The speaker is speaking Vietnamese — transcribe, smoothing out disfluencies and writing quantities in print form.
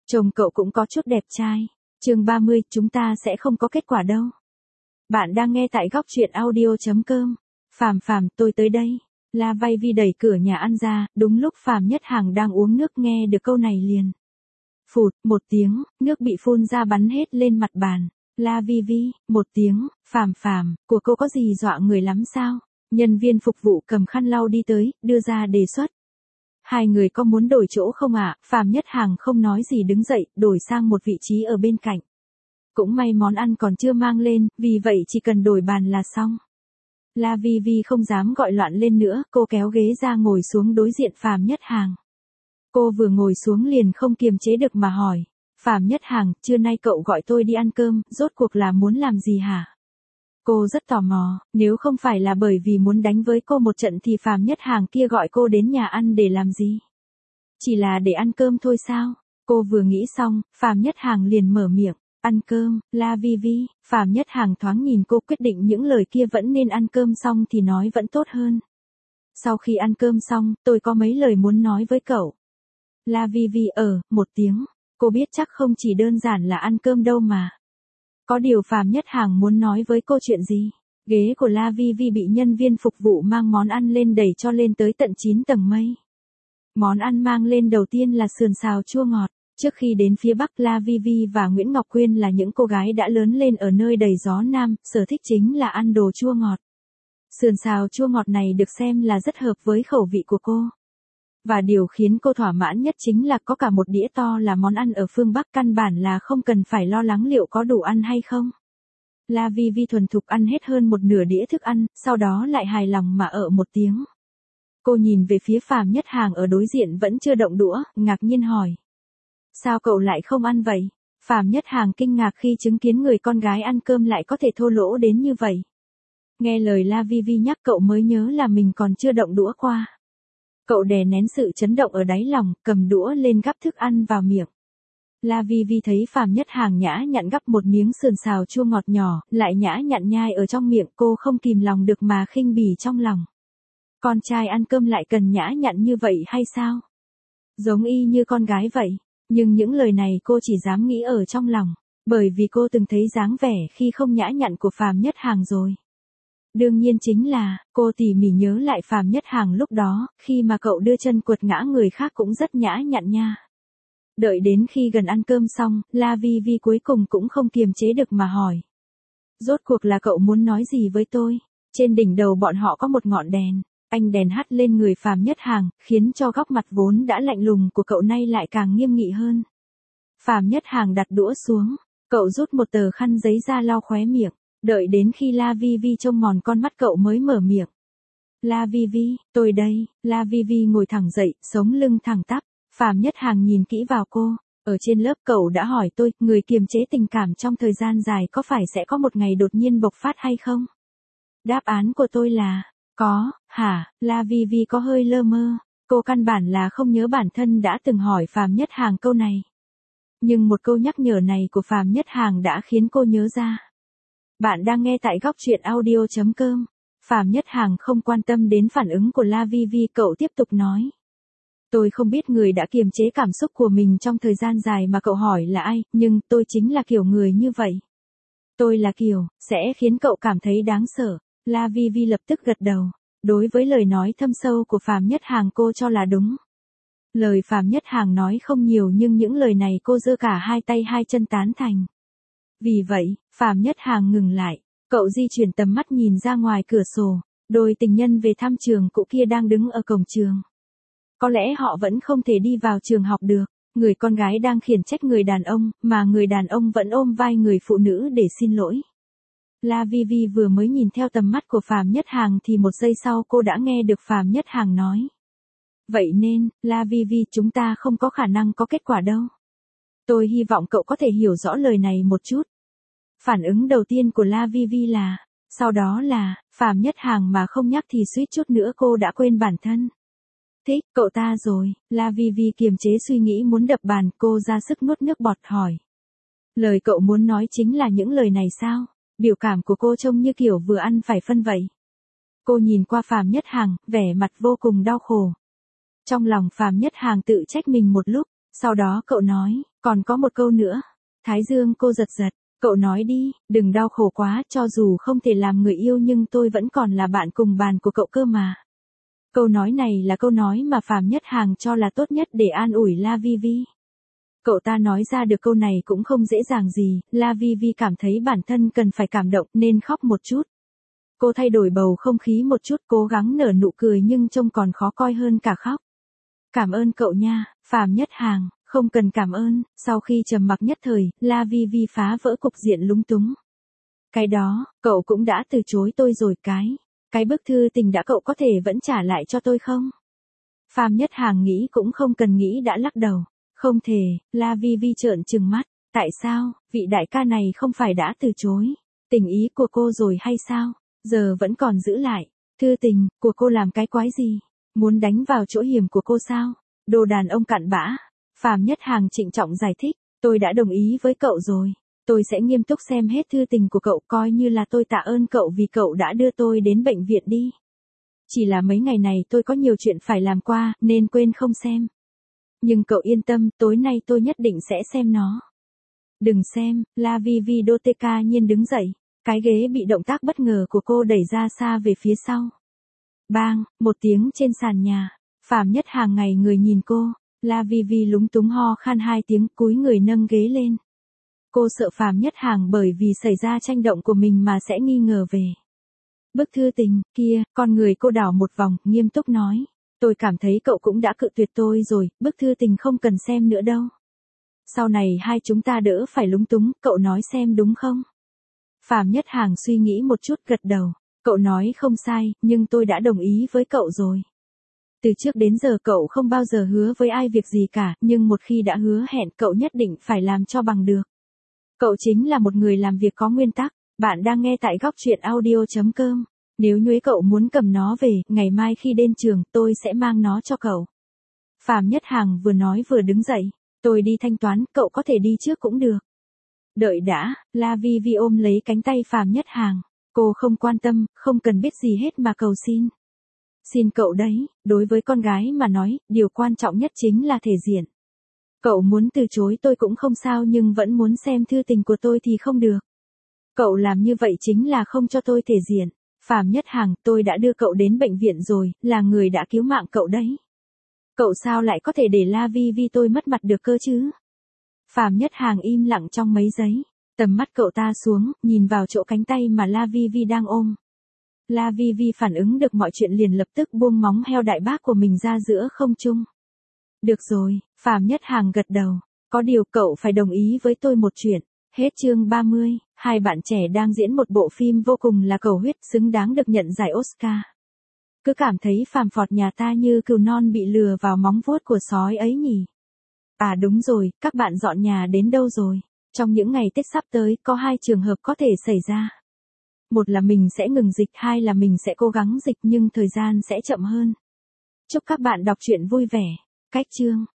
Chồng cậu cũng có chút đẹp trai. Chương 30, chúng ta sẽ không có kết quả đâu. Bạn đang nghe tại góc truyện audio.com. Phàm, tôi tới đây. La Vai Vi đẩy cửa nhà ăn ra, đúng lúc Phàm Nhất Hàng đang uống nước nghe được câu này liền. Phụt, một tiếng, nước bị phun ra bắn hết lên mặt bàn. La Vi Vi, một tiếng, Phàm, của cô có gì dọa người lắm sao? Nhân viên phục vụ cầm khăn lau đi tới, đưa ra đề xuất. Hai người có muốn đổi chỗ không ạ? Phàm Nhất Hàng không nói gì đứng dậy, đổi sang một vị trí ở bên cạnh. Cũng may món ăn còn chưa mang lên, vì vậy chỉ cần đổi bàn là xong. La Vi Vi không dám gọi loạn lên nữa, cô kéo ghế ra ngồi xuống đối diện Phàm Nhất Hàng. Cô vừa ngồi xuống liền không kiềm chế được mà hỏi. Phàm Nhất Hàng, trưa nay cậu gọi tôi đi ăn cơm, rốt cuộc là muốn làm gì hả? Cô rất tò mò, nếu không phải là bởi vì muốn đánh với cô một trận thì Phàm Nhất Hàng kia gọi cô đến nhà ăn để làm gì? Chỉ là để ăn cơm thôi sao? Cô vừa nghĩ xong, Phàm Nhất Hàng liền mở miệng. Ăn cơm, La Vi Vi. Phàm Nhất Hàng thoáng nhìn cô quyết định những lời kia vẫn nên ăn cơm xong thì nói vẫn tốt hơn. Sau khi ăn cơm xong, tôi có mấy lời muốn nói với cậu. La Vi Vi một tiếng. Cô biết chắc không chỉ đơn giản là ăn cơm đâu mà. Có điều Phàm Nhất Hàng muốn nói với cô chuyện gì? Ghế của La Vi Vi bị nhân viên phục vụ mang món ăn lên đẩy cho lên tới tận 9 tầng mây. Món ăn mang lên đầu tiên là sườn xào chua ngọt. Trước khi đến phía Bắc, La Vi Vi và Nguyễn Ngọc Quyên là những cô gái đã lớn lên ở nơi đầy gió Nam, sở thích chính là ăn đồ chua ngọt. Sườn xào chua ngọt này được xem là rất hợp với khẩu vị của cô. Và điều khiến cô thỏa mãn nhất chính là có cả một đĩa to là món ăn ở phương Bắc, căn bản là không cần phải lo lắng liệu có đủ ăn hay không. La Vi Vi thuần thục ăn hết hơn một nửa đĩa thức ăn, sau đó lại hài lòng mà một tiếng. Cô nhìn về phía Phàm Nhất Hàng ở đối diện vẫn chưa động đũa, ngạc nhiên hỏi. Sao cậu lại không ăn vậy? Phàm Nhất Hàng kinh ngạc khi chứng kiến người con gái ăn cơm lại có thể thô lỗ đến như vậy. Nghe lời La Vi Vi nhắc cậu mới nhớ là mình còn chưa động đũa qua. Cậu đè nén sự chấn động ở đáy lòng, cầm đũa lên gắp thức ăn vào miệng. La Vi Vi thấy Phàm Nhất Hàng nhã nhặn gắp một miếng sườn xào chua ngọt nhỏ, lại nhã nhặn nhai ở trong miệng, cô không kìm lòng được mà khinh bỉ trong lòng. Con trai ăn cơm lại cần nhã nhặn như vậy hay sao? Giống y như con gái vậy. Nhưng những lời này cô chỉ dám nghĩ ở trong lòng, bởi vì cô từng thấy dáng vẻ khi không nhã nhặn của Phàm Nhất Hàng rồi. Đương nhiên chính là, cô tỉ mỉ nhớ lại Phàm Nhất Hàng lúc đó, khi mà cậu đưa chân quật ngã người khác cũng rất nhã nhặn nha. Đợi đến khi gần ăn cơm xong, La Vi Vi cuối cùng cũng không kiềm chế được mà hỏi. Rốt cuộc là cậu muốn nói gì với tôi? Trên đỉnh đầu bọn họ có một ngọn đèn. Ánh đèn hắt lên người Phàm Nhất Hàng, khiến cho góc mặt vốn đã lạnh lùng của cậu nay lại càng nghiêm nghị hơn. Phàm Nhất Hàng đặt đũa xuống, cậu rút một tờ khăn giấy ra lau khóe miệng, đợi đến khi La Vi Vi trông mòn con mắt cậu mới mở miệng. La Vi Vi, tôi đây. La Vi Vi ngồi thẳng dậy, sống lưng thẳng tắp. Phàm Nhất Hàng nhìn kỹ vào cô, ở trên lớp cậu đã hỏi tôi, người kiềm chế tình cảm trong thời gian dài có phải sẽ có một ngày đột nhiên bộc phát hay không? Đáp án của tôi là... Có, hả? La Vi Vi có hơi lơ mơ, cô căn bản là không nhớ bản thân đã từng hỏi Phàm Nhất Hàng câu này. Nhưng một câu nhắc nhở này của Phàm Nhất Hàng đã khiến cô nhớ ra. Bạn đang nghe tại góc truyện audio.com. Phàm Nhất Hàng không quan tâm đến phản ứng của La Vi Vi, cậu tiếp tục nói. Tôi không biết người đã kiềm chế cảm xúc của mình trong thời gian dài mà cậu hỏi là ai, nhưng tôi chính là kiểu người như vậy. Tôi là kiểu, sẽ khiến cậu cảm thấy đáng sợ. La Vi Vi lập tức gật đầu. Đối với lời nói thâm sâu của Phàm Nhất Hàng cô cho là đúng. Lời Phàm Nhất Hàng nói không nhiều nhưng những lời này cô giơ cả hai tay hai chân tán thành. Vì vậy, Phàm Nhất Hàng ngừng lại. Cậu di chuyển tầm mắt nhìn ra ngoài cửa sổ. Đôi tình nhân về thăm trường cũ kia đang đứng ở cổng trường. Có lẽ họ vẫn không thể đi vào trường học được. Người con gái đang khiển trách người đàn ông, mà người đàn ông vẫn ôm vai người phụ nữ để xin lỗi. La Vi Vi vừa mới nhìn theo tầm mắt của Phàm Nhất Hàng thì một giây sau cô đã nghe được Phàm Nhất Hàng nói. Vậy nên, La Vi Vi, chúng ta không có khả năng có kết quả đâu. Tôi hy vọng cậu có thể hiểu rõ lời này một chút. Phản ứng đầu tiên của La Vi Vi là, sau đó là, Phàm Nhất Hàng mà không nhắc thì suýt chút nữa cô đã quên bản thân. Thích, cậu ta rồi. La Vi Vi kiềm chế suy nghĩ muốn đập bàn, cô ra sức nuốt nước bọt hỏi. Lời cậu muốn nói chính là những lời này sao? Biểu cảm của cô trông như kiểu vừa ăn phải phân vậy. Cô nhìn qua Phàm Nhất Hàng, vẻ mặt vô cùng đau khổ. Trong lòng Phàm Nhất Hàng tự trách mình một lúc, Sau đó cậu nói, còn có một câu nữa. Thái dương cô giật giật, cậu nói đi, đừng đau khổ quá, cho dù không thể làm người yêu nhưng tôi vẫn còn là bạn cùng bàn của cậu cơ mà. Câu nói này là câu nói mà Phạm Nhất Hàng cho là tốt nhất để an ủi La Vi Vi. Cậu ta nói ra được câu này cũng không dễ dàng gì, La Vi Vi cảm thấy bản thân cần phải cảm động nên khóc một chút. Cô thay đổi bầu không khí một chút, cố gắng nở nụ cười nhưng trông còn khó coi hơn cả khóc. Cảm ơn cậu nha, Phạm Nhất Hàng, không cần cảm ơn. Sau khi trầm mặc nhất thời, La Vi Vi phá vỡ cục diện lúng túng. Cái đó, cậu cũng đã từ chối tôi rồi, cái bức thư tình đã cậu có thể vẫn trả lại cho tôi không? Phạm Nhất Hàng nghĩ cũng không cần nghĩ đã lắc đầu. Không thể, La Vi Vi trợn trừng mắt. Tại sao, vị đại ca này không phải đã từ chối tình ý của cô rồi hay sao? Giờ vẫn còn giữ lại. Thư tình của cô làm cái quái gì? Muốn đánh vào chỗ hiểm của cô sao? Đồ đàn ông cặn bã. Phạm Nhất Hàng trịnh trọng giải thích. Tôi đã đồng ý với cậu rồi. Tôi sẽ nghiêm túc xem hết thư tình của cậu, coi như là tôi tạ ơn cậu vì cậu đã đưa tôi đến bệnh viện đi. Chỉ là mấy ngày này tôi có nhiều chuyện phải làm qua, nên quên không xem. Nhưng cậu yên tâm, tối nay tôi nhất định sẽ xem nó. Đừng xem, La Vi Vi đô tê ca nhiên đứng dậy. Cái ghế bị động tác bất ngờ của cô đẩy ra xa về phía sau. Bang, một tiếng trên sàn nhà. Phạm Nhất Hàng ngày người nhìn cô. La Vi Vi lúng túng ho khan 2 tiếng, cúi người nâng ghế lên. Cô sợ Phạm Nhất Hàng bởi vì xảy ra tranh động của mình mà sẽ nghi ngờ về bức thư tình kia. Con người cô đảo một vòng, nghiêm túc nói. Tôi cảm thấy cậu cũng đã cự tuyệt tôi rồi, bức thư tình không cần xem nữa đâu. Sau này hai chúng ta đỡ phải lúng túng, cậu nói xem đúng không? Phạm Nhất Hàng suy nghĩ một chút, gật đầu. Cậu nói không sai, nhưng tôi đã đồng ý với cậu rồi. Từ trước đến giờ cậu không bao giờ hứa với ai việc gì cả, nhưng một khi đã hứa hẹn cậu nhất định phải làm cho bằng được. Cậu chính là một người làm việc có nguyên tắc. Bạn đang nghe tại góc truyện audio.com. Nếu nhuế cậu muốn cầm nó về, ngày mai khi đến trường, tôi sẽ mang nó cho cậu. Phạm Nhất Hàng vừa nói vừa đứng dậy. Tôi đi thanh toán, cậu có thể đi trước cũng được. Đợi đã, La Vi Vi ôm lấy cánh tay Phạm Nhất Hàng. Cô không quan tâm, không cần biết gì hết mà cầu xin. Xin cậu đấy, đối với con gái mà nói, điều quan trọng nhất chính là thể diện. Cậu muốn từ chối tôi cũng không sao, nhưng vẫn muốn xem thư tình của tôi thì không được. Cậu làm như vậy chính là không cho tôi thể diện. Phạm Nhất Hàng, tôi đã đưa cậu đến bệnh viện rồi, là người đã cứu mạng cậu đấy. Cậu sao lại có thể để La Vi Vi tôi mất mặt được cơ chứ? Phạm Nhất Hàng im lặng trong mấy giây. Tầm mắt cậu ta xuống, nhìn vào chỗ cánh tay mà La Vi Vi đang ôm. La Vi Vi phản ứng được mọi chuyện liền lập tức buông móng heo đại bác của mình ra giữa không trung. Được rồi, Phạm Nhất Hàng gật đầu. Có điều cậu phải đồng ý với tôi một chuyện. Hết chương 30, hai bạn trẻ đang diễn một bộ phim vô cùng là cầu huyết, xứng đáng được nhận giải Oscar. Cứ cảm thấy phàm phọt nhà ta như cừu non bị lừa vào móng vuốt của sói ấy nhỉ. À đúng rồi, các bạn dọn nhà đến đâu rồi? Trong những ngày Tết sắp tới, có 2 trường hợp có thể xảy ra. Một là mình sẽ ngừng dịch, 2 là mình sẽ cố gắng dịch nhưng thời gian sẽ chậm hơn. Chúc các bạn đọc truyện vui vẻ. Cách chương